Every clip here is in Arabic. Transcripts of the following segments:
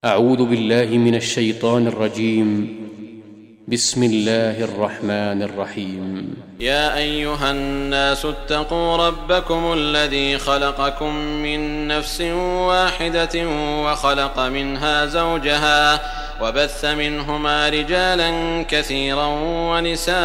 أعوذ بالله من الشيطان الرجيم. بسم الله الرحمن الرحيم. يا أيها الناس اتقوا ربكم الذي خلقكم من نفس واحدة وخلق منها زوجها وبث منهما رجالا كثيرا ونساء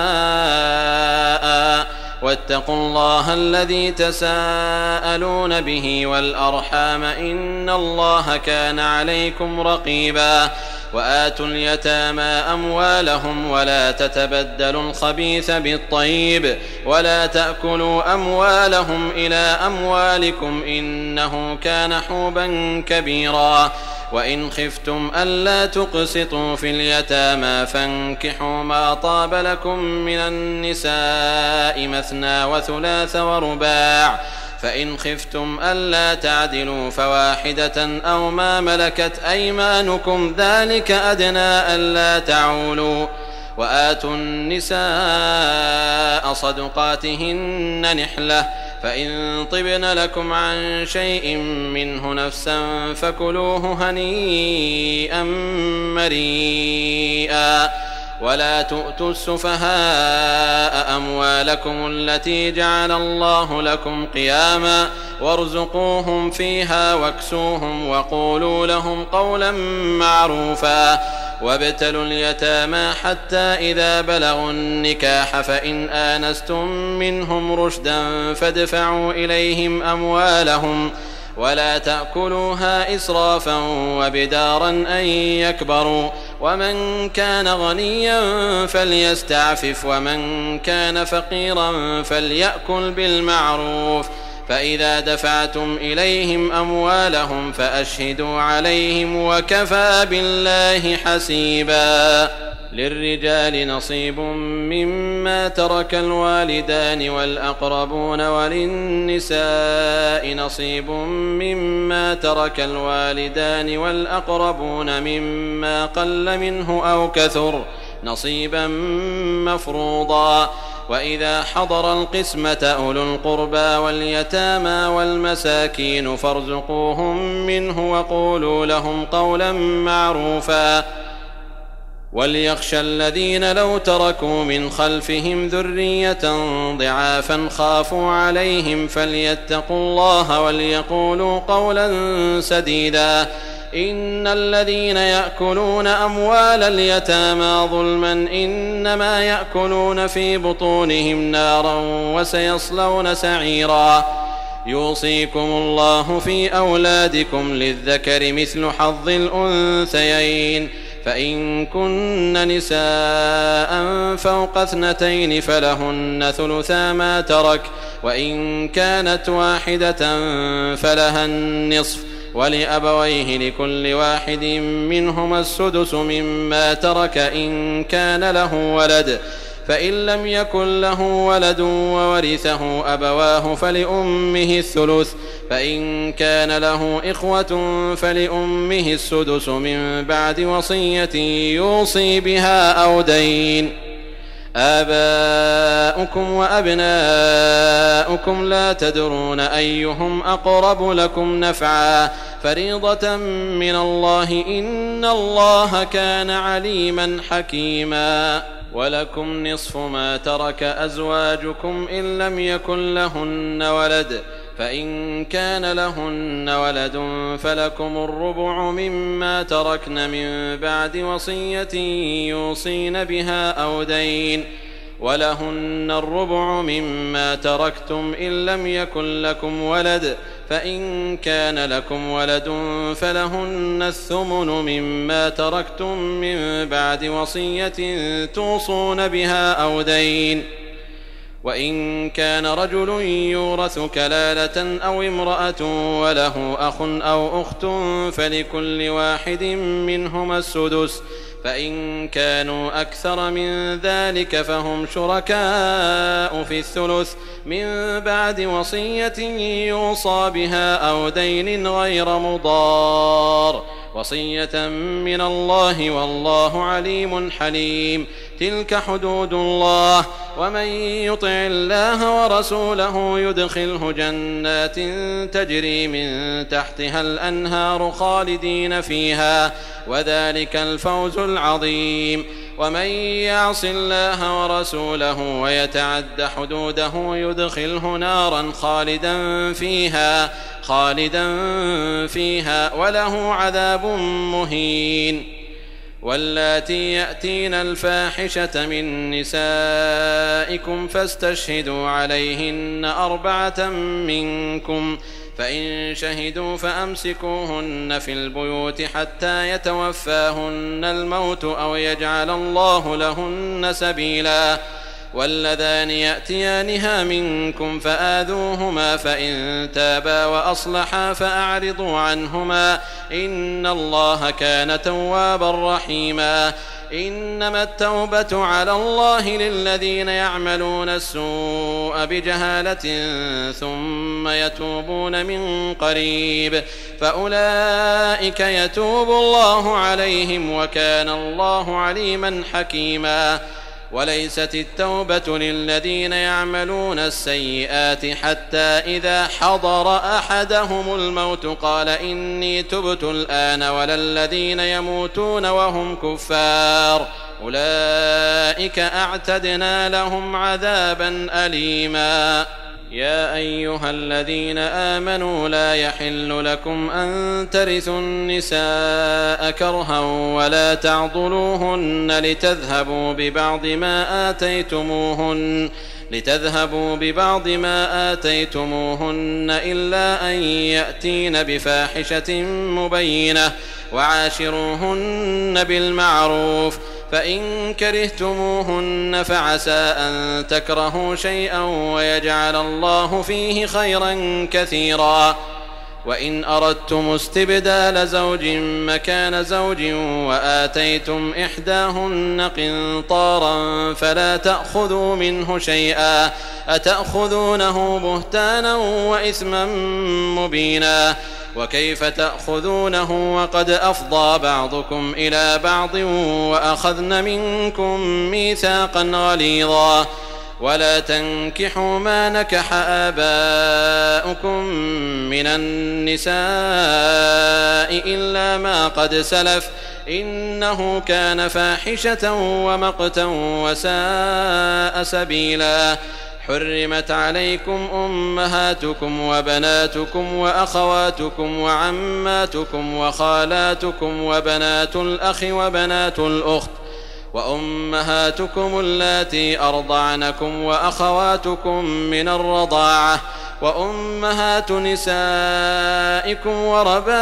واتقوا الله الذي تساءلون به والأرحام إن الله كان عليكم رقيبا وآتوا اليتامى أموالهم ولا تتبدلوا الخبيث بالطيب ولا تأكلوا أموالهم إلى أموالكم إنه كان حوبا كبيرا وإن خفتم ألا تقسطوا في اليتامى فانكحوا ما طاب لكم من النساء مثنى وثلاث ورباع فإن خفتم ألا تعدلوا فواحدة أو ما ملكت أيمانكم ذلك أدنى ألا تعولوا وآتوا النساء صدقاتهن نحلة فإن طبن لكم عن شيء منه نفسا فكلوه هنيئا مريئا ولا تؤتوا السفهاء أموالكم التي جعل الله لكم قياما وارزقوهم فيها واكسوهم وقولوا لهم قولا معروفا وابتلوا اليتامى حتى إذا بلغوا النكاح فإن آنستم منهم رشدا فادفعوا إليهم أموالهم ولا تأكلوها إسرافا وبدارا أن يكبروا ومن كان غنيا فليستعفف ومن كان فقيرا فليأكل بالمعروف فإذا دفعتم إليهم أموالهم فأشهدوا عليهم وكفى بالله حسيبا للرجال نصيب مما ترك الوالدان والأقربون وللنساء نصيب مما ترك الوالدان والأقربون مما قل منه أو كثر نصيبا مفروضا وإذا حضر القسمة أولو القربى واليتامى والمساكين فارزقوهم منه وقولوا لهم قولا معروفا وليخشى الذين لو تركوا من خلفهم ذرية ضعافا خافوا عليهم فليتقوا الله وليقولوا قولا سديدا إن الذين يأكلون أموال اليتامى ظلما إنما يأكلون في بطونهم نارا وسيصلون سعيرا يوصيكم الله في أولادكم للذكر مثل حظ الأنثيين فإن كن نساء فوق 2 فلهن ثلثا ما ترك وإن كانت واحدة فلها النصف ولأبويه لكل واحد منهما السدس مما ترك إن كان له ولد فإن لم يكن له ولد وورثه أبواه فلأمه الثلث فإن كان له إخوة فلأمه السدس من بعد وصية يوصي بها أو دين آباؤكم وأبناؤكم لا تدرون أيهم أقرب لكم نفعا فريضة من الله إن الله كان عليما حكيما ولكم نصف ما ترك أزواجكم إن لم يكن لهن ولد فإن كان لهن ولد فلكم الربع مما تركن من بعد وصية يوصين بها أو دين ولهن الربع مما تركتم إن لم يكن لكم ولد فإن كان لكم ولد فلهن الثمن مما تركتم من بعد وصية توصون بها أو دين وإن كان رجل يورث كلالة أو امرأة وله أخ أو أخت فلكل واحد منهما السدس فإن كانوا أكثر من ذلك فهم شركاء في الثلث من بعد وصية يوصى بها أو دين غير مضار وصية من الله والله عليم حليم تلك حدود الله ومن يطع الله ورسوله يدخله جنات تجري من تحتها الأنهار خالدين فيها وذلك الفوز العظيم ومن يعص الله ورسوله ويتعد حدوده يدخله نارا خالدا فيها وله عذاب مهين واللاتي يأتين الفاحشة من نسائكم فاستشهدوا عليهن 4 منكم فإن شهدوا فأمسكوهن في البيوت حتى يتوفاهن الموت أو يجعل الله لهن سبيلا واللذان يأتيانها منكم فآذوهما فإن تابا وأصلحا فأعرضوا عنهما إن الله كان توابا رحيما إنما التوبة على الله للذين يعملون السوء بجهالة ثم يتوبون من قريب فأولئك يتوب الله عليهم وكان الله عليما حكيما وليست التوبة للذين يعملون السيئات حتى إذا حضر أحدهم الموت قال إني تبت الآن ولا الذين يموتون وهم كفار أولئك أعتدنا لهم عذابا أليما يا أيها الذين آمنوا لا يحل لكم أن ترثوا النساء كرها ولا تعضلوهن لتذهبوا ببعض ما آتيتموهن إلا أن يأتين بفاحشة مبينة وعاشروهن بالمعروف فإن كرهتموهن فعسى أن تكرهوا شيئا ويجعل الله فيه خيرا كثيرا وإن أردتم استبدال زوج مكان زوج وآتيتم إحداهن قنطارا فلا تأخذوا منه شيئا أتأخذونه بهتانا وإثما مبينا وكيف تأخذونه وقد أفضى بعضكم إلى بعض وأخذن منكم ميثاقا غليظا ولا تنكحوا ما نكح آباؤكم من النساء إلا ما قد سلف إنه كان فاحشة ومقتا وساء سبيلا حرمت عليكم أمهاتكم وبناتكم وأخواتكم وعماتكم وخالاتكم وبنات الأخ وبنات الأخت وأمهاتكم اللاتي أرضعنكم وأخواتكم من الرضاعة وأمهات نسائكم وربائبكم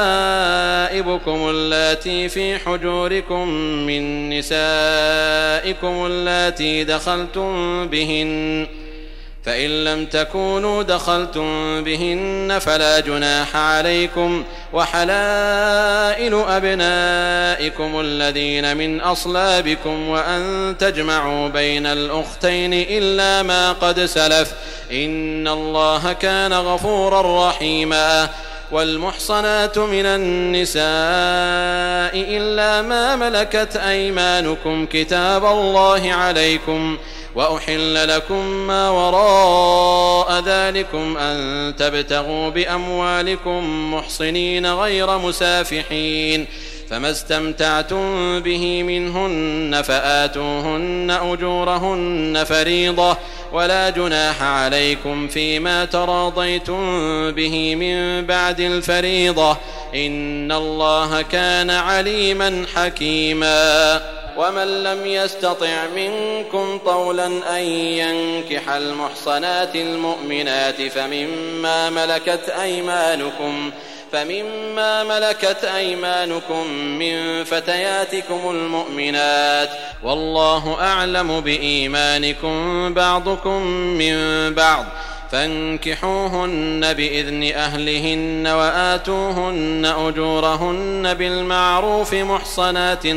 اللاتي في حجوركم من نسائكم اللاتي دخلتم بهن فإن لم تكونوا دخلتم بهن فلا جناح عليكم وحلائل أبنائكم الذين من أصلابكم وأن تجمعوا بين الأختين إلا ما قد سلف إن الله كان غفورا رحيما والمحصنات من النساء إلا ما ملكت أيمانكم كتاب الله عليكم وأحل لكم ما وراء ذلكم أن تبتغوا بأموالكم محصنين غير مسافحين فما استمتعتم به منهن فآتوهن أجورهن فريضة ولا جناح عليكم فيما تراضيتم به من بعد الفريضة إن الله كان عليما حكيما ومن لم يستطع منكم طولا أن ينكح المحصنات المؤمنات فمما ملكت أيمانكم من فتياتكم المؤمنات والله أعلم بإيمانكم بعضكم من بعض فانكحوهن بإذن أهلهن وآتوهن أجورهن بالمعروف محصنات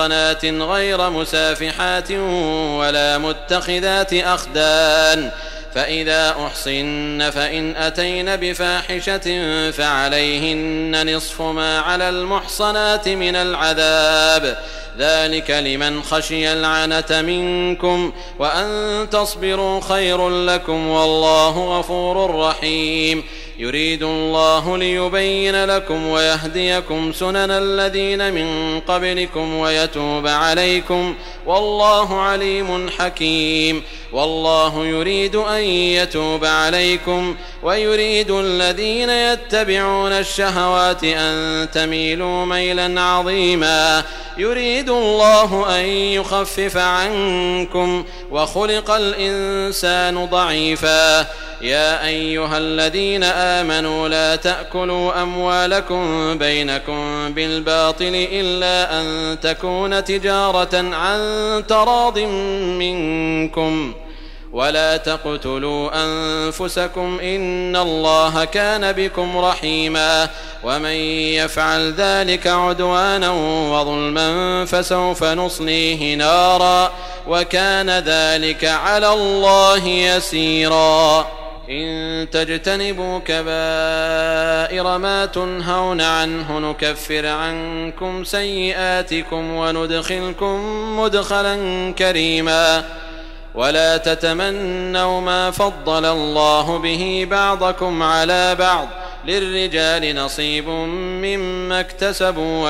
غير مسافحات ولا متخذات أخدان فإذا أحصن فإن أتين بفاحشة فعليهن نصف ما على المحصنات من العذاب، ذلك لمن خشي العنة منكم، وأن تصبروا خير لكم، والله غفور رحيم. يريد الله ليبين لكم ويهديكم سنن الذين من قبلكم ويتوب عليكم، والله عليم حكيم. والله يريد أن يتوب عليكم ويريد الذين يتبعون الشهوات أن تميلوا ميلا عظيما. يريد الله أن يخفف عنكم، وخلق الإنسان ضعيفا. يا أيها الذين آمنوا لا تأكلوا أموالكم بينكم بالباطل إلا أن تكون تجارة عن تراض منكم، ولا تقتلوا أنفسكم إن الله كان بكم رحيما. ومن يفعل ذلك عدوانا وظلما فسوف نصليه نارا، وكان ذلك على الله يسيرا. إن تجتنبوا كبائر ما تنهون عنه نكفر عنكم سيئاتكم وندخلكم مدخلا كريما. ولا تتمنوا ما فضل الله به بعضكم على بعض، للرجال نصيب مما اكتسبوا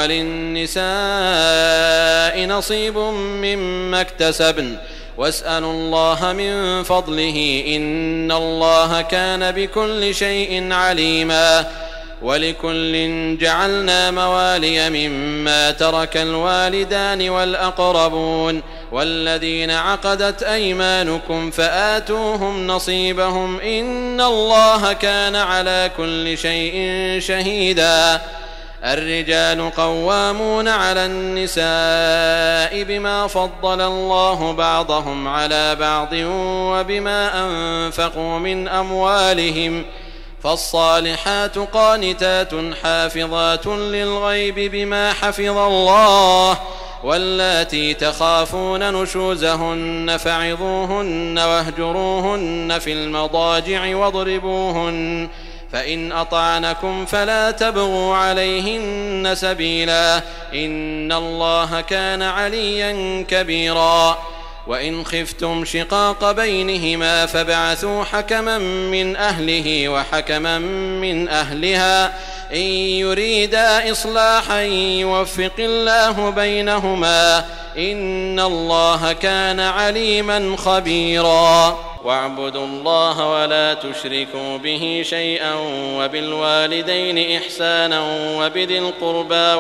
وللنساء نصيب مما اكتسبن، واسألوا الله من فضله إن الله كان بكل شيء عليما. ولكل جعلنا موالي مما ترك الوالدان والأقربون والذين عقدت أيمانكم فآتوهم نصيبهم إن الله كان على كل شيء شهيدا. الرجال قوامون على النساء بما فضل الله بعضهم على بعض وبما أنفقوا من أموالهم، فالصالحات قانتات حافظات للغيب بما حفظ الله. واللاتي تخافون نشوزهن فعظوهن واهجروهن في المضاجع واضربوهن، فإن أطعنكم فلا تبغوا عليهن سبيلا إن الله كان عليا كبيرا. وإن خفتم شقاق بينهما فابعثوا حكما من أهله وحكما من أهلها إن يريدا إصلاحا يوفق الله بينهما إن الله كان عليما خبيرا. واعبدوا الله ولا تشركوا به شيئا وبالوالدين إحسانا وبذي القربى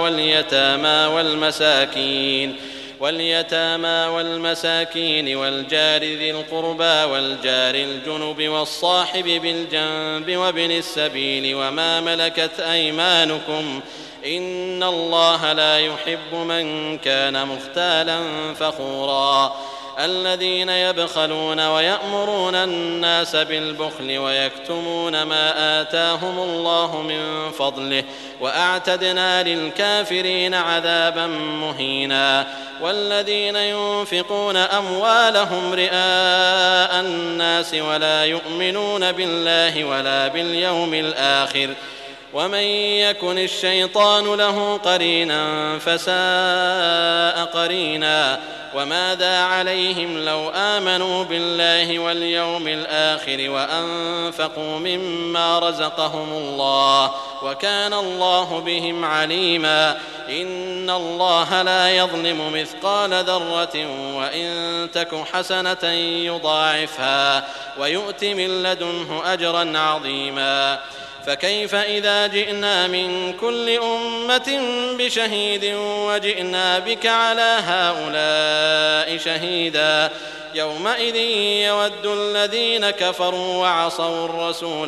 واليتامى والمساكين والجار ذي القربى والجار الجنب والصاحب بالجنب وابن السبيل وما ملكت أيمانكم إن الله لا يحب من كان مختالا فخورا. الذين يبخلون ويأمرون الناس بالبخل ويكتمون ما آتاهم الله من فضله وأعتدنا للكافرين عذابا مهينا. والذين ينفقون أموالهم رئاء الناس ولا يؤمنون بالله ولا باليوم الآخر ومن يكن الشيطان له قرينا فساء قرينا. وماذا عليهم لو آمنوا بالله واليوم الآخر وأنفقوا مما رزقهم الله وكان الله بهم عليما. إن الله لا يظلم مثقال ذرة وإن تك حسنة يضاعفها ويؤت من لدنه أجرا عظيما. فكيف إذا جئنا من كل أمة بشهيد وجئنا بك على هؤلاء شهيدا يومئذ يود الذين كفروا وعصوا الرسول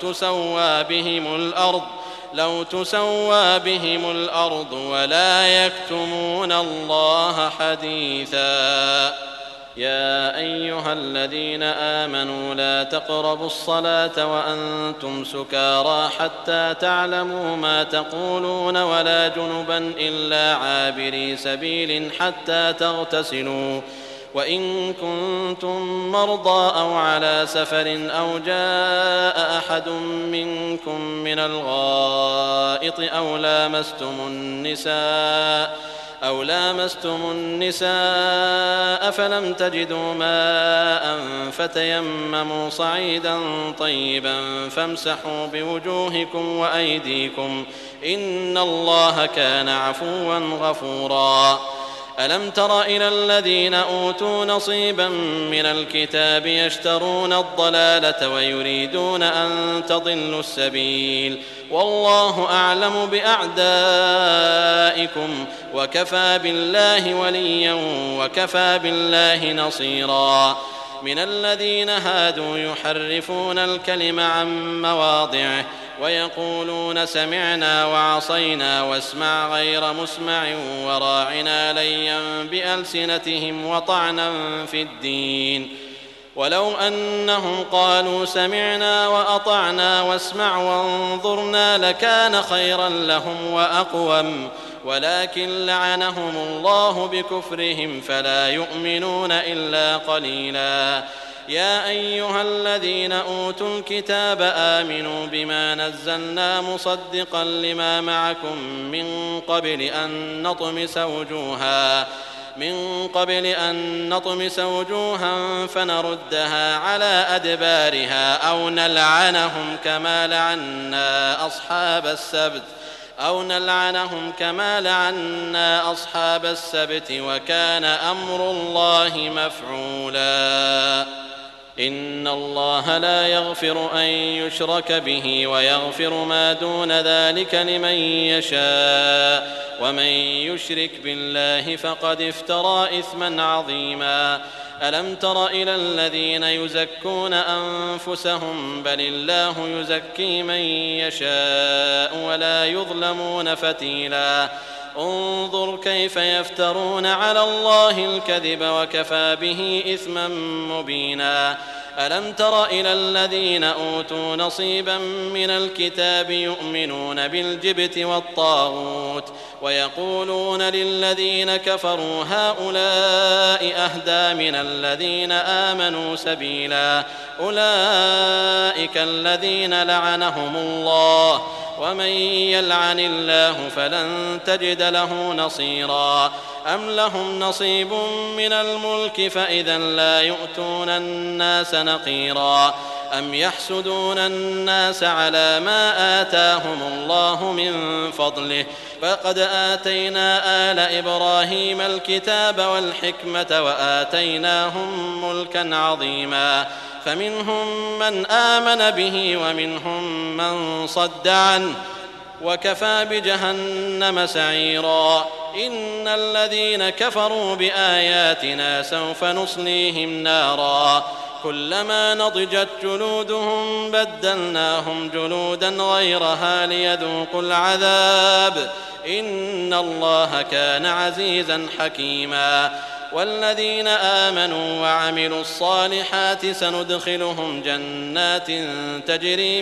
لو تسوى بهم الأرض ولا يكتمون الله حديثا. يا أيها الذين آمنوا لا تقربوا الصلاة وأنتم سكارى حتى تعلموا ما تقولون ولا جنبا إلا عابري سبيل حتى تغتسلوا وإن كنتم مرضى أو على سفر أو جاء أحد منكم من الغائط أو لامستم النساء فلم تجدوا ماء فتيمموا صعيدا طيبا فامسحوا بوجوهكم وأيديكم إن الله كان عفوا غفورا. ألم تر إلى الذين أوتوا نصيبا من الكتاب يشترون الضلالة ويريدون أن تضلوا السبيل والله أعلم بأعدائكم وكفى بالله وليا وكفى بالله نصيرا. من الذين هادوا يحرفون الكلم عن مواضعه ويقولون سمعنا وعصينا واسمع غير مسمع وراعنا ليا بألسنتهم وطعنا في الدين ولو أنهم قالوا سمعنا وأطعنا واسمع وانظرنا لكان خيرا لهم وأقوم ولكن لعنهم الله بكفرهم فلا يؤمنون إلا قليلا. يا أيها الذين أوتوا الكتاب آمنوا بما نزلنا مصدقا لما معكم من قبل أن نطمس وجوها فنردها على أدبارها أو نلعنهم كما لعنا أصحاب السبت وكان أمر الله مفعولا. إن الله لا يغفر أن يشرك به ويغفر ما دون ذلك لمن يشاء ومن يشرك بالله فقد افترى إثما عظيما. ألم تر إلى الذين يزكون أنفسهم بل الله يزكي من يشاء ولا يظلمون فتيلا. انظر كيف يفترون على الله الكذب وكفى به إثما مبينا. ألم تر إلى الذين أوتوا نصيبا من الكتاب يؤمنون بالجبت والطاغوت ويقولون للذين كفروا هؤلاء أهدى من الذين آمنوا سبيلا. أولئك الذين لعنهم الله ومن يلعن الله فلن تجد له نصيرا. أم لهم نصيب من الملك فإذا لا يؤتون الناس نقيرا. أم يحسدون الناس على ما آتاهم الله من فضله فقد آتينا آل إبراهيم الكتاب والحكمة وآتيناهم ملكا عظيما. فمنهم من آمن به ومنهم من صد عنه وكفى بجهنم سعيرا. إن الذين كفروا بآياتنا سوف نصليهم نارا كلما نضجت جلودهم بدلناهم جلودا غيرها ليذوقوا العذاب إن الله كان عزيزا حكيما. والذين آمنوا وعملوا الصالحات سندخلهم جنات تجري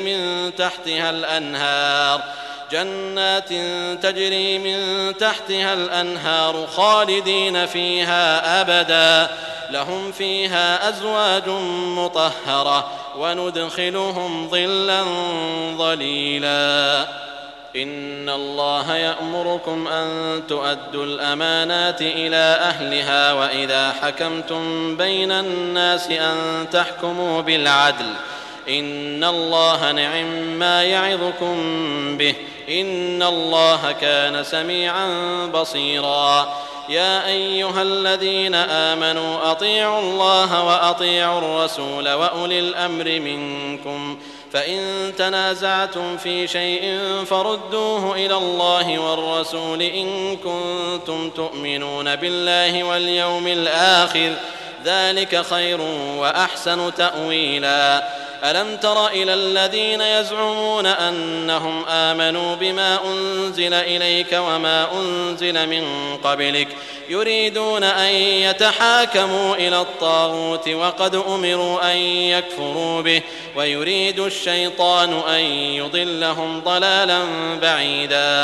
من تحتها الأنهار خالدين فيها أبدا لهم فيها أزواج مطهرة وندخلهم ظلا ظليلا. إن الله يأمركم أن تؤدوا الأمانات إلى أهلها وإذا حكمتم بين الناس أن تحكموا بالعدل إن الله نعم ما يعظكم به إن الله كان سميعا بصيرا. يا أيها الذين آمنوا أطيعوا الله وأطيعوا الرسول وأولي الأمر منكم فإن تنازعتم في شيء فردوه إلى الله والرسول إن كنتم تؤمنون بالله واليوم الآخر ذلك خير وأحسن تأويلا. ألم تر إلى الذين يزعمون أنهم آمنوا بما أنزل إليك وما أنزل من قبلك يريدون أن يتحاكموا إلى الطاغوت وقد أمروا أن يكفروا به ويريد الشيطان أن يضلهم ضلالا بعيدا.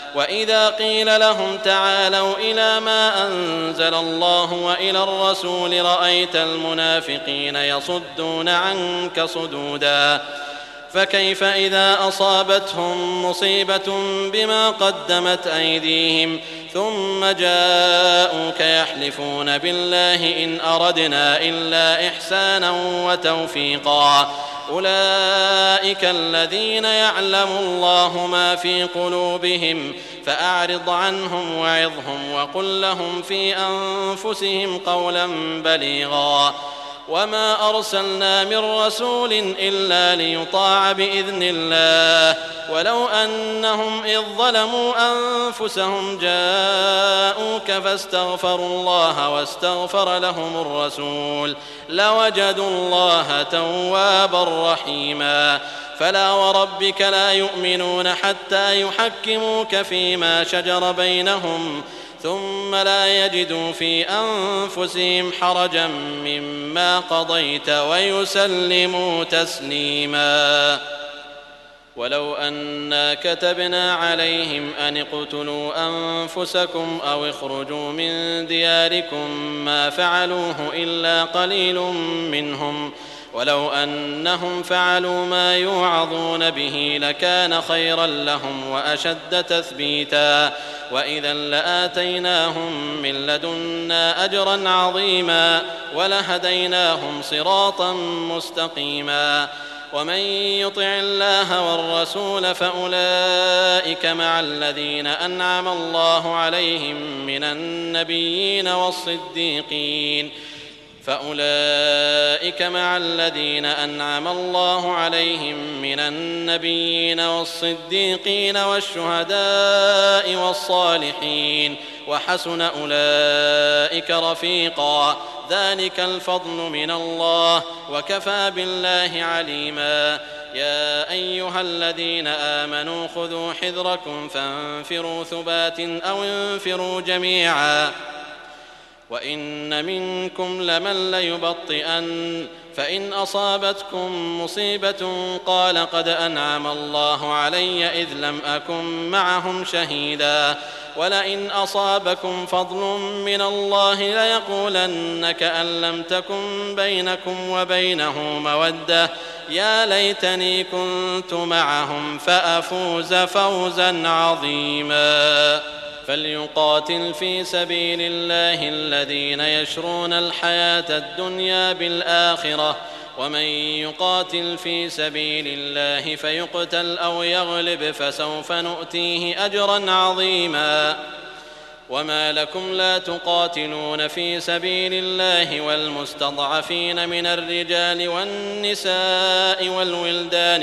وإذا قيل لهم تعالوا إلى ما أنزل الله وإلى الرسول رأيت المنافقين يصدون عنك صدودا فكيف إذا أصابتهم مصيبة بما قدمت أيديهم ثم جاءوك يحلفون بالله إن أردنا إلا إحسانا وتوفيقا أولئك الذين يعلم الله ما في قلوبهم فأعرض عنهم وعظهم وقل لهم في أنفسهم قولا بليغا وما أرسلنا من رسول إلا ليطاع بإذن الله ولو أنهم إذ ظلموا أنفسهم جاءوك فاستغفروا الله واستغفر لهم الرسول لوجدوا الله توابا رحيما فلا وربك لا يؤمنون حتى يحكموك فيما شجر بينهم ثم لا يجدوا في أنفسهم حرجا مما قضيت ويسلموا تسليما ولو أنا كتبنا عليهم أن اقتلوا أنفسكم أو اخرجوا من دياركم ما فعلوه إلا قليل منهم ولو أنهم فعلوا ما يوعظون به لكان خيرا لهم وأشد تثبيتا وإذا لآتيناهم من لدنا أجرا عظيما ولهديناهم صراطا مستقيما ومن يطع الله والرسول فأولئك مع الذين أنعم الله عليهم من النبيين والصديقين والشهداء والصالحين وحسن أولئك رفيقا ذلك الفضل من الله وكفى بالله عليما يا أيها الذين آمنوا خذوا حذركم فانفروا ثبات أو انفروا جميعا وإن منكم لمن ليبطئن فإن أصابتكم مصيبة قال قد أنعم الله علي إذ لم أكن معهم شهيدا ولئن أصابكم فضل من الله ليقولن كأن لم تكن بينكم وبينه مودة يا ليتني كنت معهم فأفوز فوزا عظيما فليقاتل في سبيل الله الذين يشرون الحياة الدنيا بالآخرة ومن يقاتل في سبيل الله فيقتل أو يغلب فسوف نؤتيه أجرا عظيما وما لكم لا تقاتلون في سبيل الله والمستضعفين من الرجال والنساء والولدان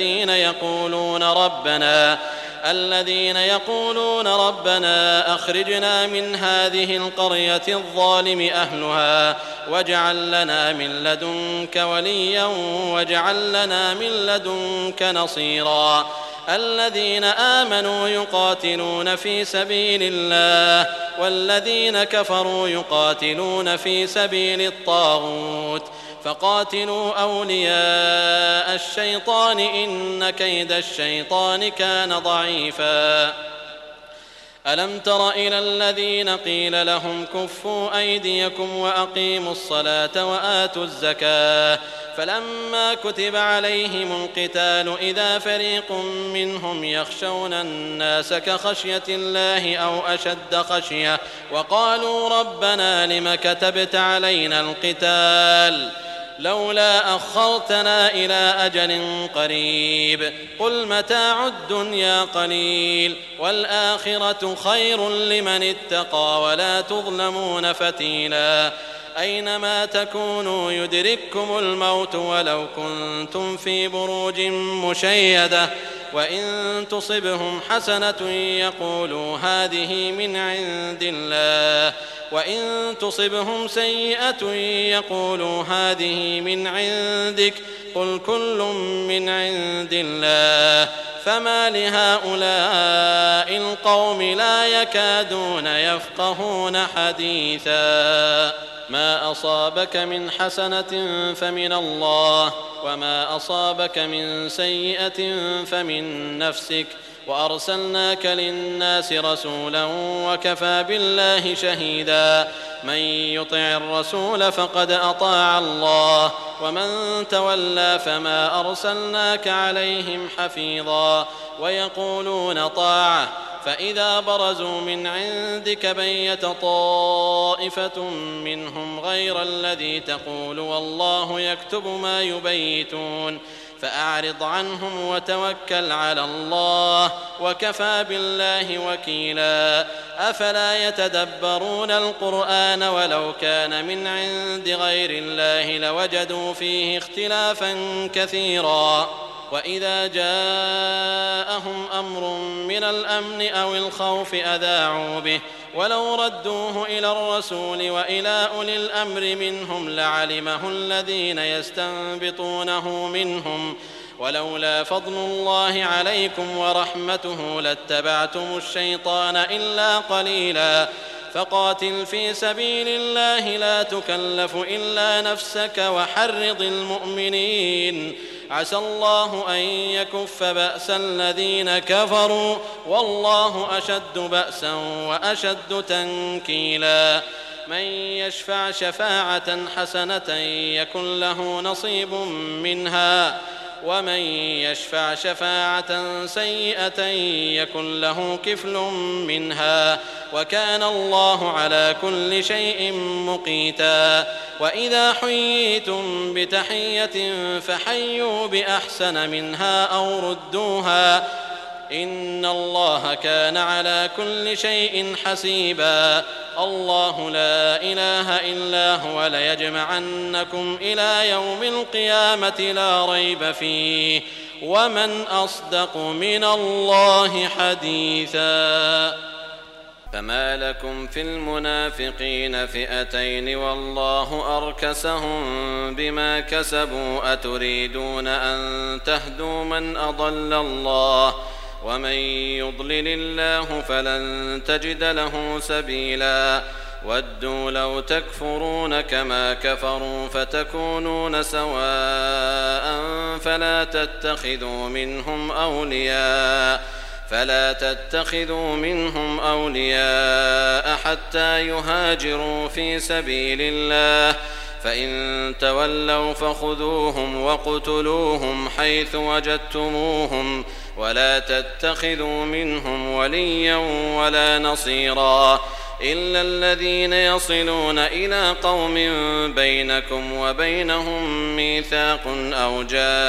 الذين يقولون ربنا أخرجنا من هذه القرية الظالم أهلها واجعل لنا من لدنك وليا واجعل لنا من لدنك نصيرا الذين آمنوا يقاتلون في سبيل الله والذين كفروا يقاتلون في سبيل الطاغوت فقاتلوا أولياء الشيطان إن كيد الشيطان كان ضعيفا ألم تر إلى الذين قيل لهم كفوا أيديكم وأقيموا الصلاة وآتوا الزكاة فلما كتب عليهم القتال إذا فريق منهم يخشون الناس كخشية الله أو أشد خشية وقالوا ربنا لم كتبت علينا القتال لولا أخرتنا إلى أجل قريب قل متاع الدنيا قليل والآخرة خير لمن اتقى ولا تظلمون فتيلا أينما تكونوا يدرككم الموت ولو كنتم في بروج مشيدة وإن تصبهم حسنة يقولوا هذه من عند الله وإن تصبهم سيئة يقولوا هذه من عندك قل كل من عند الله فما لهؤلاء القوم لا يكادون يفقهون حديثا ما أصابك من حسنة فمن الله وما أصابك من سيئة فمن نفسك وأرسلناك للناس رسولا وكفى بالله شهيدا من يطع الرسول فقد أطاع الله ومن تولى فما أرسلناك عليهم حفيظا ويقولون طاعة فإذا برزوا من عندك بيت طائفة منهم غير الذي تقول والله يكتب ما يبيتون فأعرض عنهم وتوكل على الله وكفى بالله وكيلا أفلا يتدبرون القرآن ولو كان من عند غير الله لوجدوا فيه اختلافا كثيرا وإذا جاءهم أمر من الأمن أو الخوف أذاعوا به ولو ردوه إلى الرسول وإلى أولي الأمر منهم لعلمه الذين يستنبطونه منهم ولولا فضل الله عليكم ورحمته لاتبعتم الشيطان إلا قليلا فقاتل في سبيل الله لا تكلف إلا نفسك وحرض المؤمنين عسى الله أن يكف بأس الذين كفروا والله أشد بأسا وأشد تنكيلا من يشفع شفاعة حسنة يكن له نصيب منها ومن يشفع شفاعة سيئة يكن له كفل منها وكان الله على كل شيء مقيتا وإذا حييتم بتحية فحيوا بأحسن منها أو ردوها إن الله كان على كل شيء حسيبا الله لا إله إلا هو ليجمعنكم إلى يوم القيامة لا ريب فيه ومن أصدق من الله حديثا فما لكم في المنافقين فئتين والله أركسهم بما كسبوا أتريدون أن تهدوا من أضل الله ومن يضلل الله فلن تجد له سبيلا ودوا لو تكفرون كما كفروا فتكونون سواء فلا تتخذوا منهم أولياء حتى يهاجروا في سبيل الله فإن تولوا فخذوهم وقتلوهم حيث وجدتموهم ولا تتخذوا منهم وليا ولا نصيرا إلا الذين يصلون إلى قوم بينكم وبينهم ميثاق أو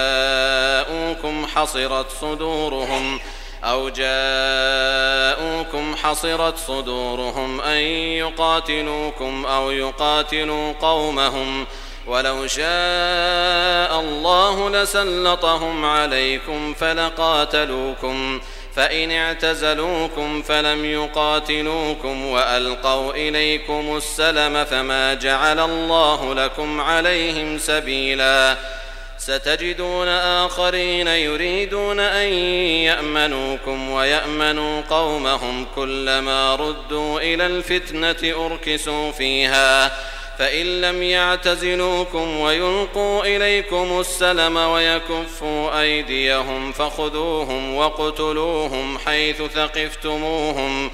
جاءوكم حصرت صدورهم أن يقاتلوكم أو يقاتلوا قومهم ولو شاء الله لسلطهم عليكم فلقاتلوكم فإن اعتزلوكم فلم يقاتلوكم وألقوا إليكم السلم فما جعل الله لكم عليهم سبيلا ستجدون آخرين يريدون أن يأمنوكم ويأمنوا قومهم كلما ردوا إلى الفتنة أركسوا فيها فإن لم يعتزلوكم ويلقوا إليكم السلم ويكفوا أيديهم فخذوهم وقتلوهم حيث ثقفتموهم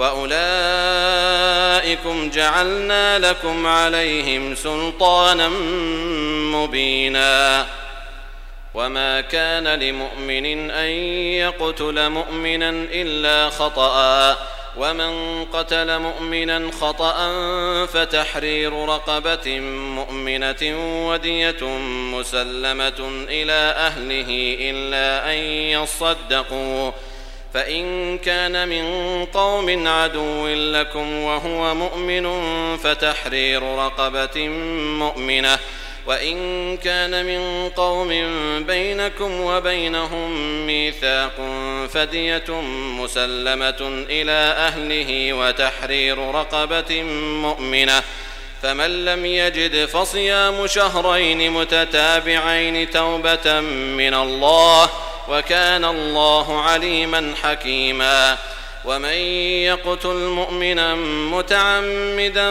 وأولئكم جعلنا لكم عليهم سلطانا مبينا وما كان لمؤمن أن يقتل مؤمنا إلا خطأ ومن قتل مؤمنا خطأ فتحرير رقبة مؤمنة ودية مسلمة إلى أهله إلا أن يصدقوا فإن كان من قوم عدو لكم وهو مؤمن فتحرير رقبة مؤمنة وإن كان من قوم بينكم وبينهم ميثاق فدية مسلمة إلى أهله وتحرير رقبة مؤمنة فمن لم يجد فصيام شهرين متتابعين توبة من الله وكان الله عليما حكيما ومن يقتل مؤمنا متعمدا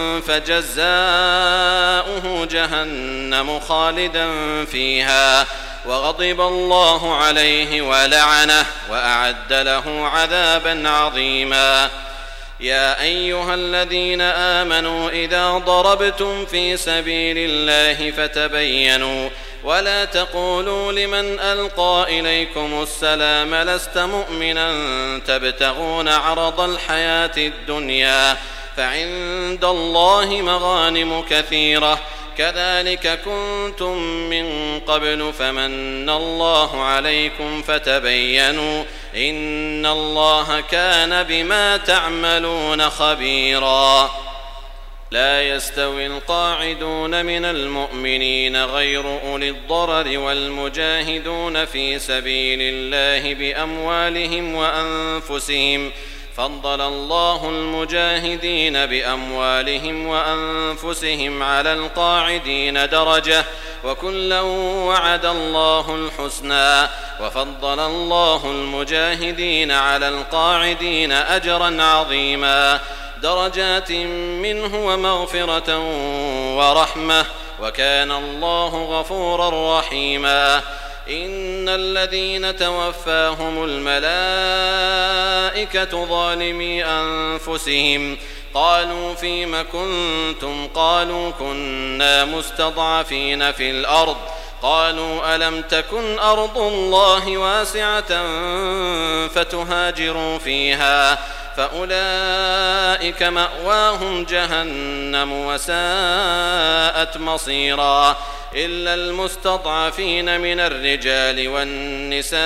فجزاؤه جهنم خالدا فيها وغضب الله عليه ولعنه وأعد له عذابا عظيما. يا أيها الذين آمنوا إذا ضربتم في سبيل الله فتبينوا ولا تقولوا لمن ألقى إليكم السلام لست مؤمنا تبتغون عرض الحياة الدنيا فعند الله مغانم كثيرة كذلك كنتم من قبل فمن الله عليكم فتبينوا إن الله كان بما تعملون خبيرا. لا يستوي القاعدون من المؤمنين غير أولي الضرر والمجاهدون في سبيل الله بأموالهم وأنفسهم فضل الله المجاهدين بأموالهم وأنفسهم على القاعدين درجة وكلا وعد الله الحسنى وفضل الله المجاهدين على القاعدين أجرا عظيما درجات منه ومغفرة ورحمة وكان الله غفورا رحيما. إن الذين توفاهم الملائكة ظالمي أنفسهم قالوا فيم كنتم قالوا كنا مستضعفين في الأرض قالوا ألم تكن أرض الله واسعة فتهاجروا فيها فأولئك مأواهم جهنم وساءت مصيرا إلا المستضعفين من الرجال والنساء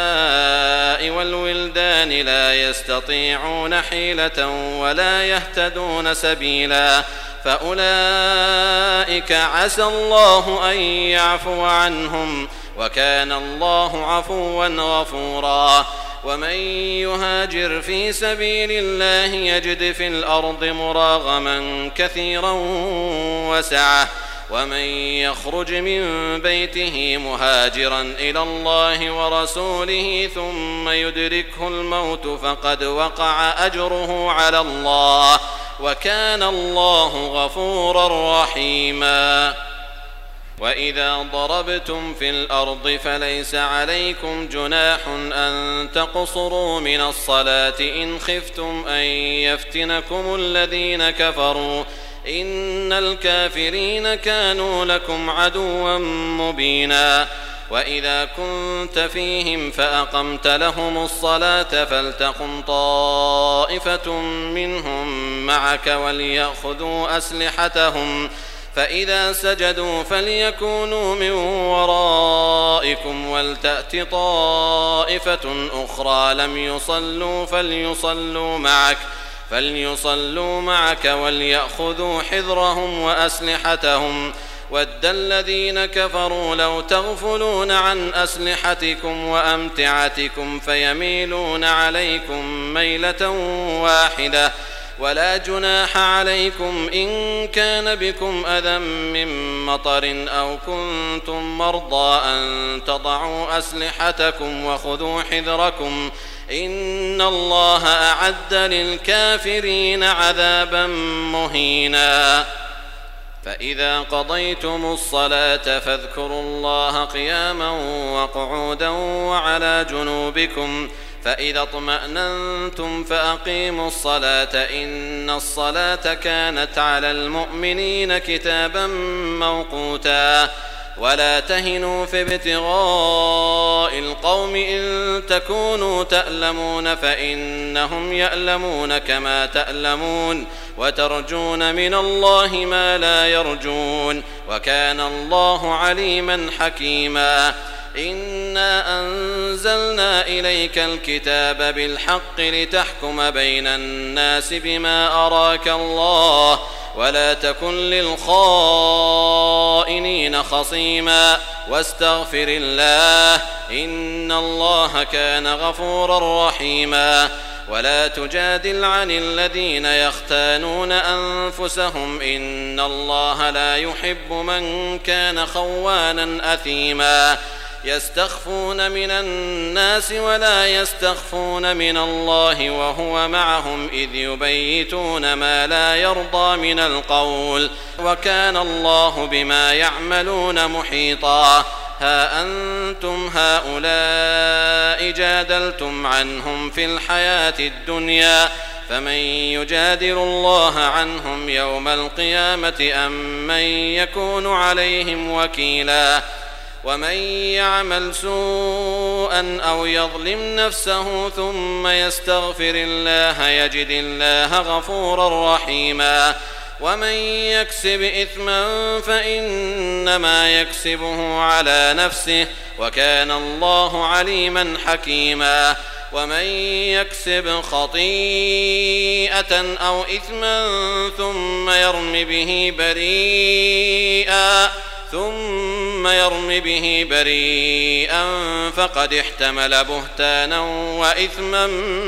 والولدان لا يستطيعون حيلة ولا يهتدون سبيلا فأولئك عسى الله أن يعفو عنهم وكان الله عفوا غفورا. ومن يهاجر في سبيل الله يجد في الأرض مراغما كثيرا وسعة ومن يخرج من بيته مهاجرا إلى الله ورسوله ثم يدركه الموت فقد وقع أجره على الله وكان الله غفورا رحيما. وإذا ضربتم في الأرض فليس عليكم جناح أن تقصروا من الصلاة إن خفتم أن يفتنكم الذين كفروا إن الكافرين كانوا لكم عدوا مبينا. وإذا كنت فيهم فأقمت لهم الصلاة فلتقم طائفة منهم معك وليأخذوا أسلحتهم فإذا سجدوا فليكونوا من ورائكم ولتأت طائفة أخرى لم يصلوا فليصلوا معك وليأخذوا حذرهم وأسلحتهم ود الذين كفروا لو تغفلون عن أسلحتكم وأمتعتكم فيميلون عليكم ميلة واحدة ولا جناح عليكم إن كان بكم أذى من مطر أو كنتم مرضى أن تضعوا أسلحتكم وخذوا حذركم إن الله أعد للكافرين عذابا مهينا. فإذا قضيتم الصلاة فاذكروا الله قياما وقعودا وعلى جنوبكم فإذا اطمأننتم فأقيموا الصلاة إن الصلاة كانت على المؤمنين كتابا موقوتا. ولا تهنوا في ابتغاء القوم إن تكونوا تألمون فإنهم يألمون كما تألمون وترجون من الله ما لا يرجون وكان الله عليما حكيما. إنا أنزلنا إليك الكتاب بالحق لتحكم بين الناس بما أراك الله ولا تكن للخائنين خصيما واستغفر الله إن الله كان غفورا رحيما. ولا تجادل عن الذين يختانون أنفسهم إن الله لا يحب من كان خوانا أثيما. يستخفون من الناس ولا يستخفون من الله وهو معهم إذ يبيتون ما لا يرضى من القول وكان الله بما يعملون محيطا. ها أنتم هؤلاء جادلتم عنهم في الحياة الدنيا فمن يجادل الله عنهم يوم القيامة أم من يكون عليهم وكيلا ومن يعمل سوءا أو يظلم نفسه ثم يستغفر الله يجد الله غفورا رحيما ومن يكسب إثما فإنما يكسبه على نفسه وكان الله عليما حكيما ومن يكسب خطيئة أو إثما ثم يرم به بريئا فقد احتمل بهتانا وإثما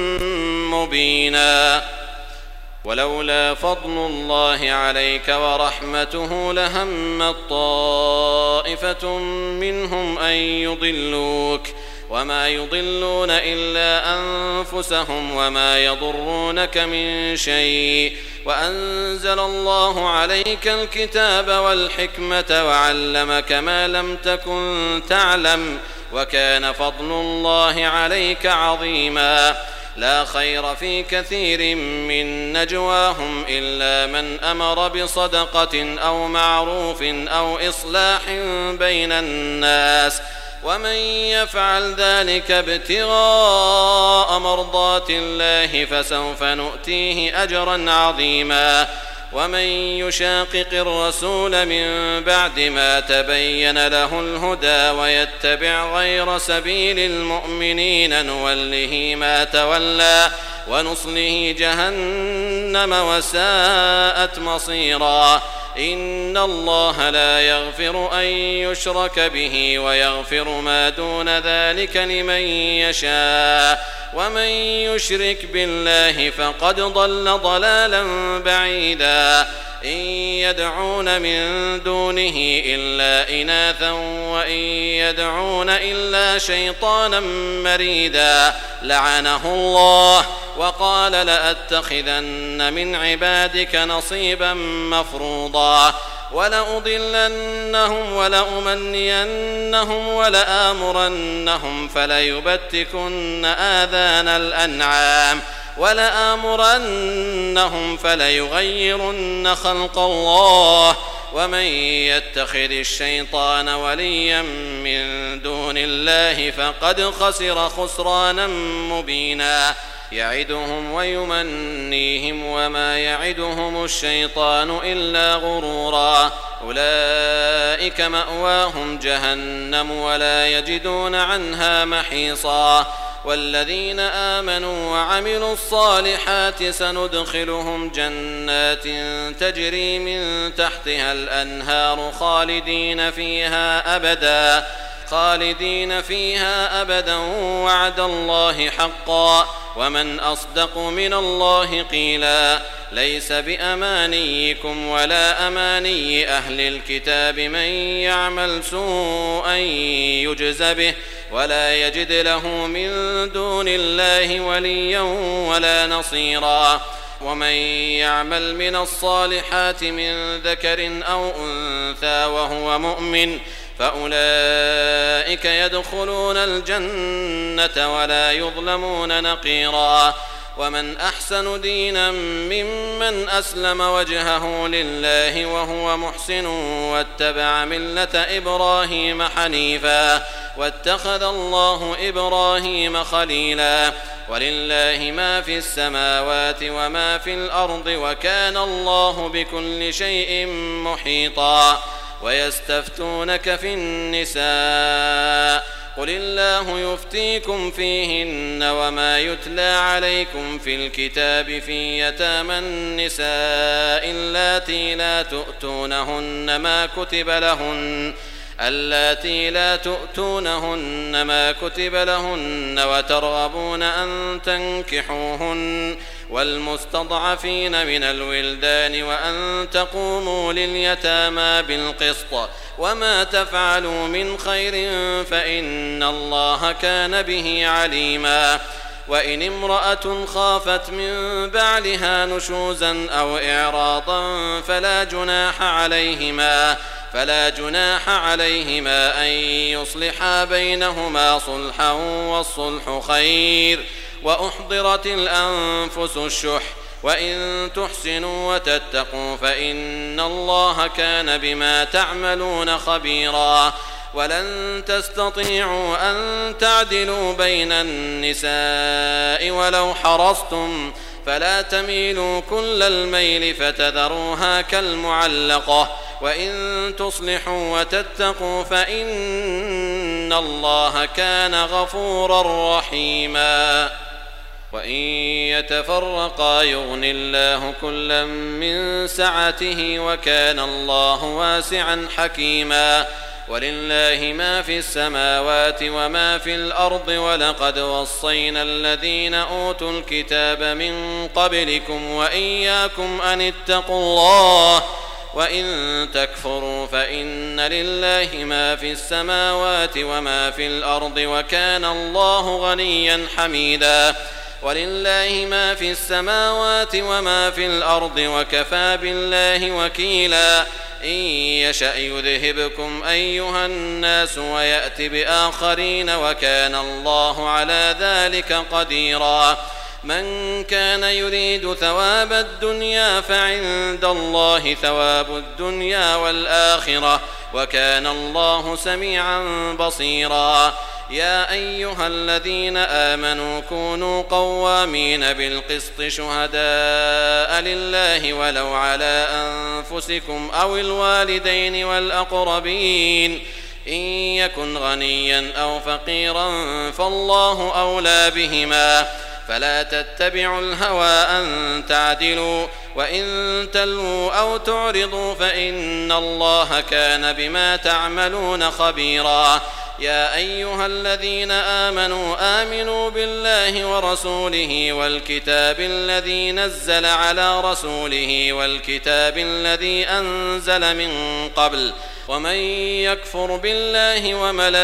مبينا ولولا فضل الله عليك ورحمته لهمت طائفة منهم أن يضلوك وما يضلون إلا أنفسهم وما يضرونك من شيء وأنزل الله عليك الكتاب والحكمة وعلمك ما لم تكن تعلم وكان فضل الله عليك عظيما لا خير في كثير من نجواهم إلا من أمر بصدقة أو معروف أو إصلاح بين الناس ومن يفعل ذلك ابتغاء مرضات الله فسوف نؤتيه أجرا عظيما ومن يشاقق الرسول من بعد ما تبين له الهدى ويتبع غير سبيل المؤمنين نوله ما تولى ونصله جهنم وساءت مصيرا إن الله لا يغفر أن يشرك به ويغفر ما دون ذلك لمن يشاء ومن يشرك بالله فقد ضل ضلالا بعيدا إن يدعون من دونه إلا إناثا وإن يدعون إلا شيطانا مريدا لعنه الله وقال لأتخذن من عبادك نصيبا مفروضا ولأضلنهم ولأمنينهم ولآمرنهم فليبتكن آذان الأنعام ولآمرنهم فليغيرن خلق الله ومن يتخذ الشيطان وليا من دون الله فقد خسر خسرانا مبينا يعدهم ويمنيهم وما يعدهم الشيطان إلا غرورا أولئك مأواهم جهنم ولا يجدون عنها محيصا والذين آمنوا وعملوا الصالحات سندخلهم جنات تجري من تحتها الأنهار خالدين فيها أبدا وعد الله حقا ومن أصدق من الله قيلا ليس بأمانيكم ولا أماني أهل الكتاب من يعمل سوءا يجز به ولا يجد له من دون الله وليا ولا نصيرا ومن يعمل من الصالحات من ذكر أو أنثى وهو مؤمن فأولئك يدخلون الجنة ولا يظلمون نقيرا ومن أحسن دينا ممن أسلم وجهه لله وهو محسن واتبع ملة إبراهيم حنيفا واتخذ الله إبراهيم خليلا ولله ما في السماوات وما في الأرض وكان الله بكل شيء محيطا ويستفتونك في النساء قل الله يفتيكم فيهن وما يتلى عليكم في الكتاب في يتامى النساء اللاتي لا تؤتونهن ما كتب لهن وترغبون أن تنكحوهن والمستضعفين من الولدان وأن تقوموا لليتامى بالقسط وما تفعلوا من خير فإن الله كان به عليما وإن امرأة خافت من بعلها نشوزا أو إعراضا فلا جناح عليهما فلا جناح عليهما أن يصلحا بينهما صلحا والصلح خير وأحضرت الأنفس الشح وإن تحسنوا وتتقوا فإن الله كان بما تعملون خبيرا ولن تستطيعوا أن تعدلوا بين النساء ولو حرصتم فلا تميلوا كل الميل فتذروها كالمعلقة وإن تصلحوا وتتقوا فإن الله كان غفورا رحيما وإن يتفرقا يغن الله كلا من سعته وكان الله واسعا حكيما ولله ما في السماوات وما في الأرض ولقد وصينا الذين أوتوا الكتاب من قبلكم وإياكم أن اتقوا الله وإن تكفروا فإن لله ما في السماوات وما في الأرض وكان الله غنيا حميدا ولله ما في السماوات وما في الأرض وكفى بالله وكيلا إن يشأ يذهبكم أيها الناس ويأت بآخرين وكان الله على ذلك قديرا من كان يريد ثواب الدنيا فعند الله ثواب الدنيا والآخرة وكان الله سميعا بصيرا يا أيها الذين آمنوا كونوا قوامين بالقسط شهداء لله ولو على أنفسكم أو الوالدين والأقربين إن يكن غنيا أو فقيرا فالله أولى بهما فلا تتبعوا الهوى أن تعدلوا وإن تلووا أو تعرضوا فإن الله كان بما تعملون خبيرا يا أيها الذين آمنوا بالله ورسوله والكتاب الذي نزل على رسوله والكتاب الذي أنزل من قبل ومن يكفر بالله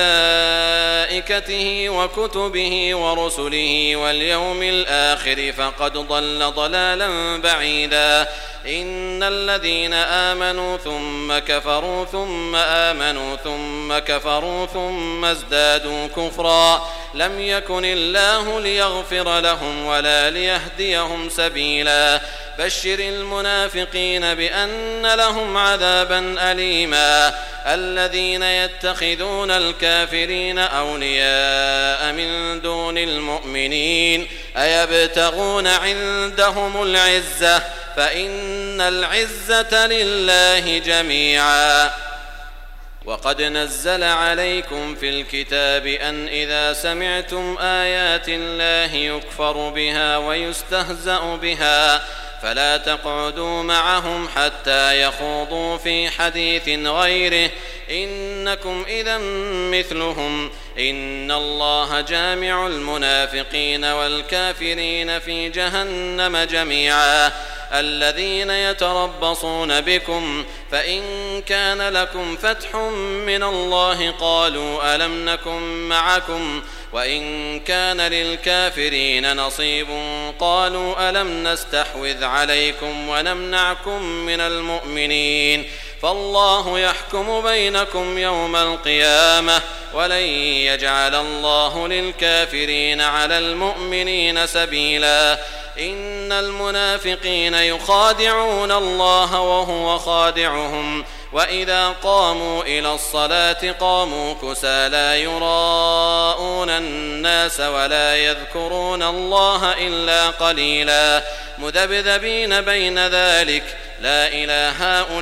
وملائكته وكتبه ورسله واليوم الآخر فقد ضل ضلالا بعيدا إن الذين آمنوا ثم كفروا ثم آمنوا ثم كفروا ثم ازدادوا كفرا لم يكن الله ليغفر لهم ولا ليهديهم سبيلا بشر المنافقين بأن لهم عذابا أليما الذين يتخذون الكافرين أولياء من دون المؤمنين أيبتغون عندهم العزة فإن العزة لله جميعا وقد نزل عليكم في الكتاب أن إذا سمعتم آيات الله يكفر بها ويستهزأ بها فلا تقعدوا معهم حتى يخوضوا في حديث غيره إنكم إذا مثلهم إن الله جامع المنافقين والكافرين في جهنم جميعا الذين يتربصون بكم فإن كان لكم فتح من الله قالوا ألم نكن معكم وإن كان للكافرين نصيب قالوا ألم نستحوذ عليكم ونمنعكم من المؤمنين فالله يحكم بينكم يوم القيامة ولن يجعل الله للكافرين على المؤمنين سبيلا إن المنافقين يخادعون الله وهو خادعهم وإذا قاموا إلى الصلاة قاموا كسى لا يراءون الناس ولا يذكرون الله إلا قليلا مذبذبين بين ذلك لا إله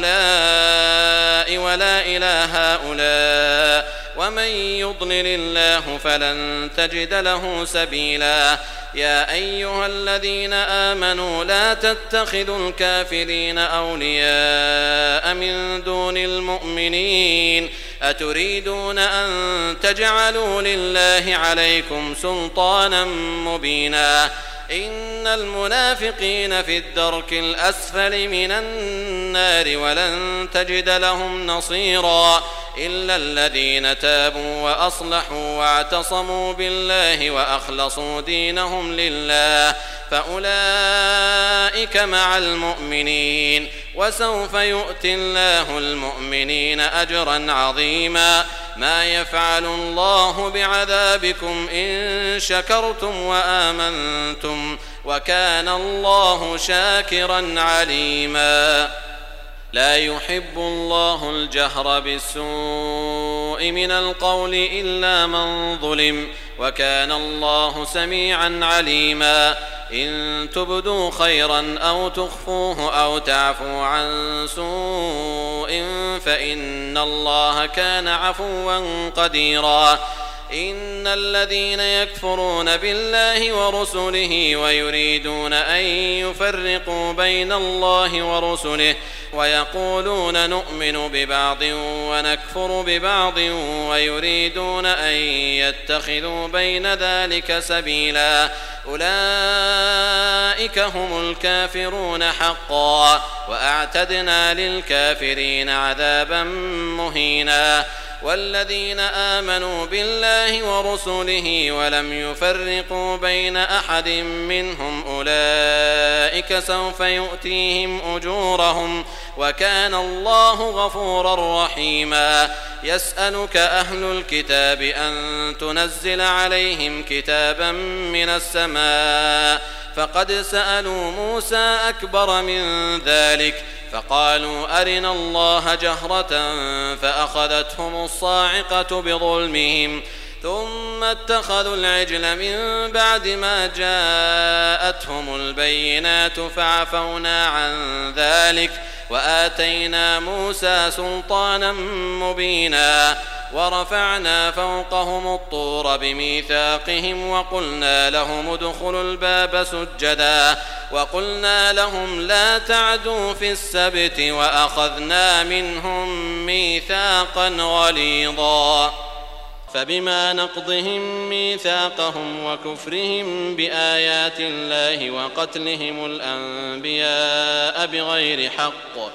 هؤلاء ولا إله هؤلاء ومن يضلل الله فلن تجد له سبيلا يا أيها الذين آمنوا لا تتخذوا الكافرين أولياء من دون المؤمنين أتريدون أن تجعلوا لله عليكم سلطانا مبينا إن المنافقين في الدرك الأسفل من النار ولن تجد لهم نصيرا إلا الذين تابوا وأصلحوا واعتصموا بالله وأخلصوا دينهم لله فأولئك مع المؤمنين وسوف يؤتي الله المؤمنين أجرا عظيما ما يفعل الله بعذابكم إن شكرتم وآمنتم وكان الله شاكرا عليما لا يحب الله الجهر بالسوء من القول إلا من ظلم وكان الله سميعا عليما إن تبدوا خيرا أو تخفوه أو تعفوا عن سوء فإن الله كان عفوا قديرا إن الذين يكفرون بالله ورسله ويريدون أن يفرقوا بين الله ورسله ويقولون نؤمن ببعض ونكفر ببعض ويريدون أن يتخذوا بين ذلك سبيلا أولئك هم الكافرون حقا وأعتدنا للكافرين عذابا مهينا والذين آمنوا بالله ورسله ولم يفرقوا بين أحد منهم أولئك سوف يؤتيهم أجورهم وكان الله غفورا رحيما يسألك أهل الكتاب أن تنزل عليهم كتابا من السماء فقد سألوا موسى أكبر من ذلك فقالوا أرنا الله جهرة فأخذتهم الصاعقة بظلمهم ثم اتخذوا العجل من بعد ما جاءتهم البينات فعفونا عن ذلك وآتينا موسى سلطانا مبينا ورفعنا فوقهم الطور بميثاقهم وقلنا لهم ادخلوا الباب سجدا وقلنا لهم لا تعدوا في السبت وأخذنا منهم ميثاقا غليظا فبما نقضهم ميثاقهم وكفرهم بآيات الله وقتلهم الأنبياء بغير حق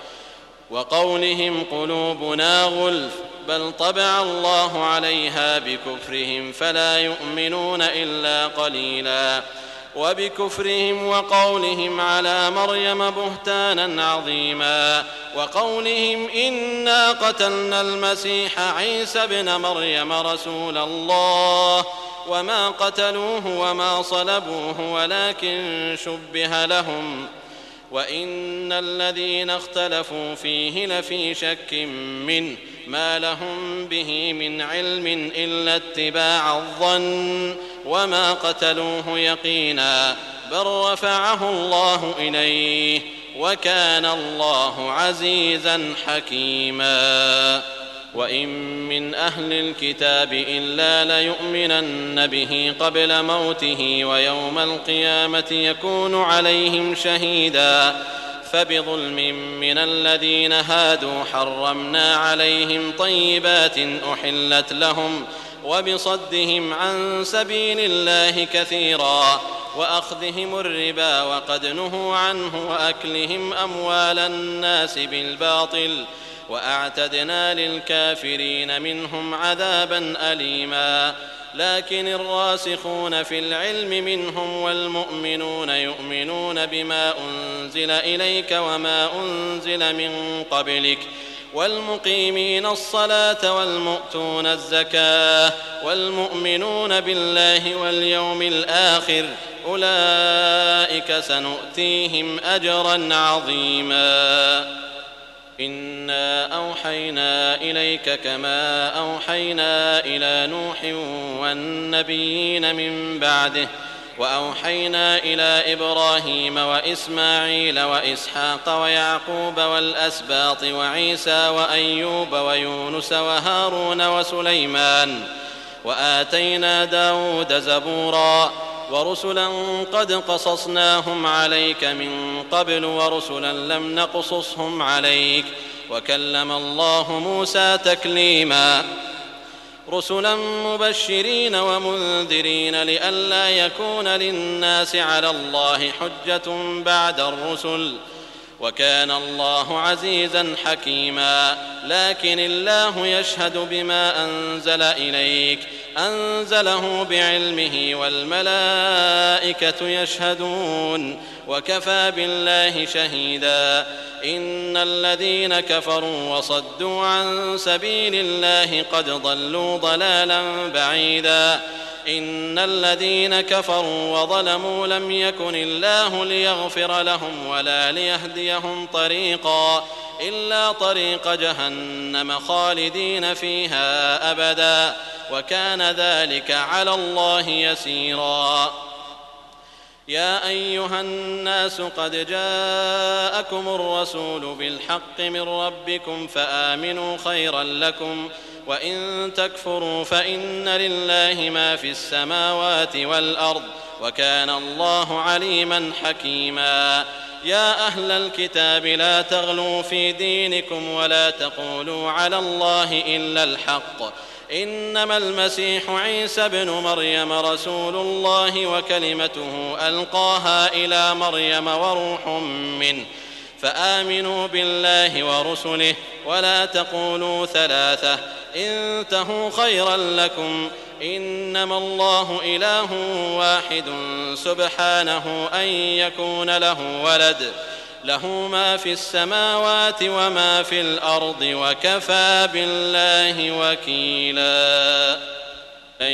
وقولهم قلوبنا غلف بل طبع الله عليها بكفرهم فلا يؤمنون إلا قليلا وبكفرهم وقولهم على مريم بهتانا عظيما وقولهم إنا قتلنا المسيح عيسى ابن مريم رسول الله وما قتلوه وما صلبوه ولكن شبه لهم وإن الذين اختلفوا فيه لفي شك منه ما لهم به من علم إلا اتباع الظن وما قتلوه يقينا بل رفعه الله إليه وكان الله عزيزا حكيما وإن من أهل الكتاب إلا ليؤمنن به قبل موته ويوم القيامة يكون عليهم شهيدا فبظلم من الذين هادوا حرمنا عليهم طيبات أحلت لهم وبصدهم عن سبيل الله كثيرا وأخذهم الربا وقد نهوا عنه وأكلهم أموال الناس بالباطل وأعتدنا للكافرين منهم عذابا أليما لكن الراسخون في العلم منهم والمؤمنون يؤمنون بما أنزل إليك وما أنزل من قبلك والمقيمين الصلاة والمؤتون الزكاة والمؤمنون بالله واليوم الآخر أولئك سنؤتيهم أجرا عظيما إنا أوحينا إليك كما أوحينا إلى نوح والنبيين من بعده وأوحينا إلى إبراهيم وإسماعيل وإسحاق ويعقوب والأسباط وعيسى وأيوب ويونس وهارون وسليمان وآتينا داود زبورا ورسلا قد قصصناهم عليك من قبل ورسلا لم نقصصهم عليك وكلم الله موسى تكليما رسلا مبشرين ومنذرين لئلا يكون للناس على الله حجة بعد الرسل وكان الله عزيزا حكيما لكن الله يشهد بما أنزل إليك أنزله بعلمه والملائكة يشهدون وكفى بالله شهيدا. إن الذين كفروا وصدوا عن سبيل الله قد ضلوا ضلالا بعيدا. إن الذين كفروا وظلموا لم يكن الله ليغفر لهم ولا ليهديهم طريقا إلا طريق جهنم خالدين فيها أبدا وكان ذلك على الله يسيرا. يا أيها الناس قد جاءكم الرسول بالحق من ربكم فآمنوا خيرا لكم وإن تكفروا فإن لله ما في السماوات والأرض وكان الله عليما حكيما. يا أهل الكتاب لا تغلوا في دينكم ولا تقولوا على الله إلا الحق إنما المسيح عيسى ابن مريم رسول الله وكلمته ألقاها إلى مريم وروح منه فآمنوا بالله ورسله ولا تقولوا ثلاثة انتهوا خيرا لكم إنما الله إله واحد سبحانه أن يكون له ولد له ما في السماوات وما في الأرض وكفى بالله وكيلا. أن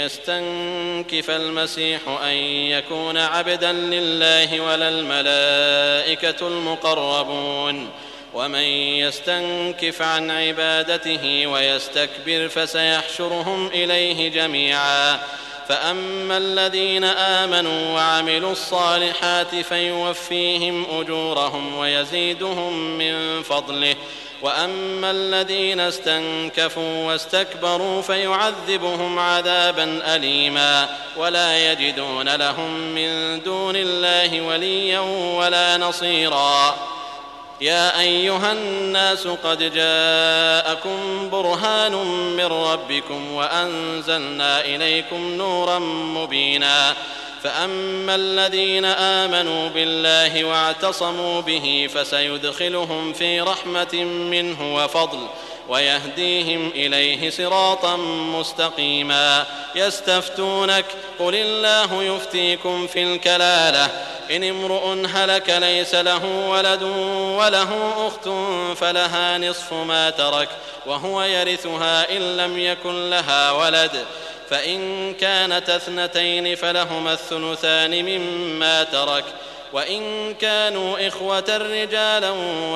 يستنكف المسيح أن يكون عبدا لله ولا الملائكة المقربون ومن يستنكف عن عبادته ويستكبر فسيحشرهم إليه جميعا. فأما الذين آمنوا وعملوا الصالحات فيوفيهم أجورهم ويزيدهم من فضله وأما الذين استنكفوا واستكبروا فيعذبهم عذابا أليما ولا يجدون لهم من دون الله وليا ولا نصيرا. يا أيها الناس قد جاءكم برهان من ربكم وأنزلنا إليكم نورا مبينا. فأما الذين آمنوا بالله واعتصموا به فسيدخلهم في رحمة منه وفضل ويهديهم إليه صراطا مستقيما. يستفتونك قل الله يفتيكم في الكلالة إن امرؤ هلك ليس له ولد وله أخت فلها نصف ما ترك وهو يرثها إن لم يكن لها ولد فإن كانت اثنتين فلهما الثلثان مما ترك وإن كانوا إخوة رجالا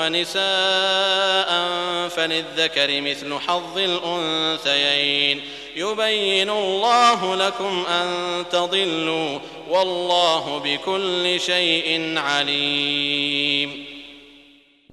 ونساء فللذكر مثل حظ الأنثيين يبين الله لكم أن تضلوا والله بكل شيء عليم.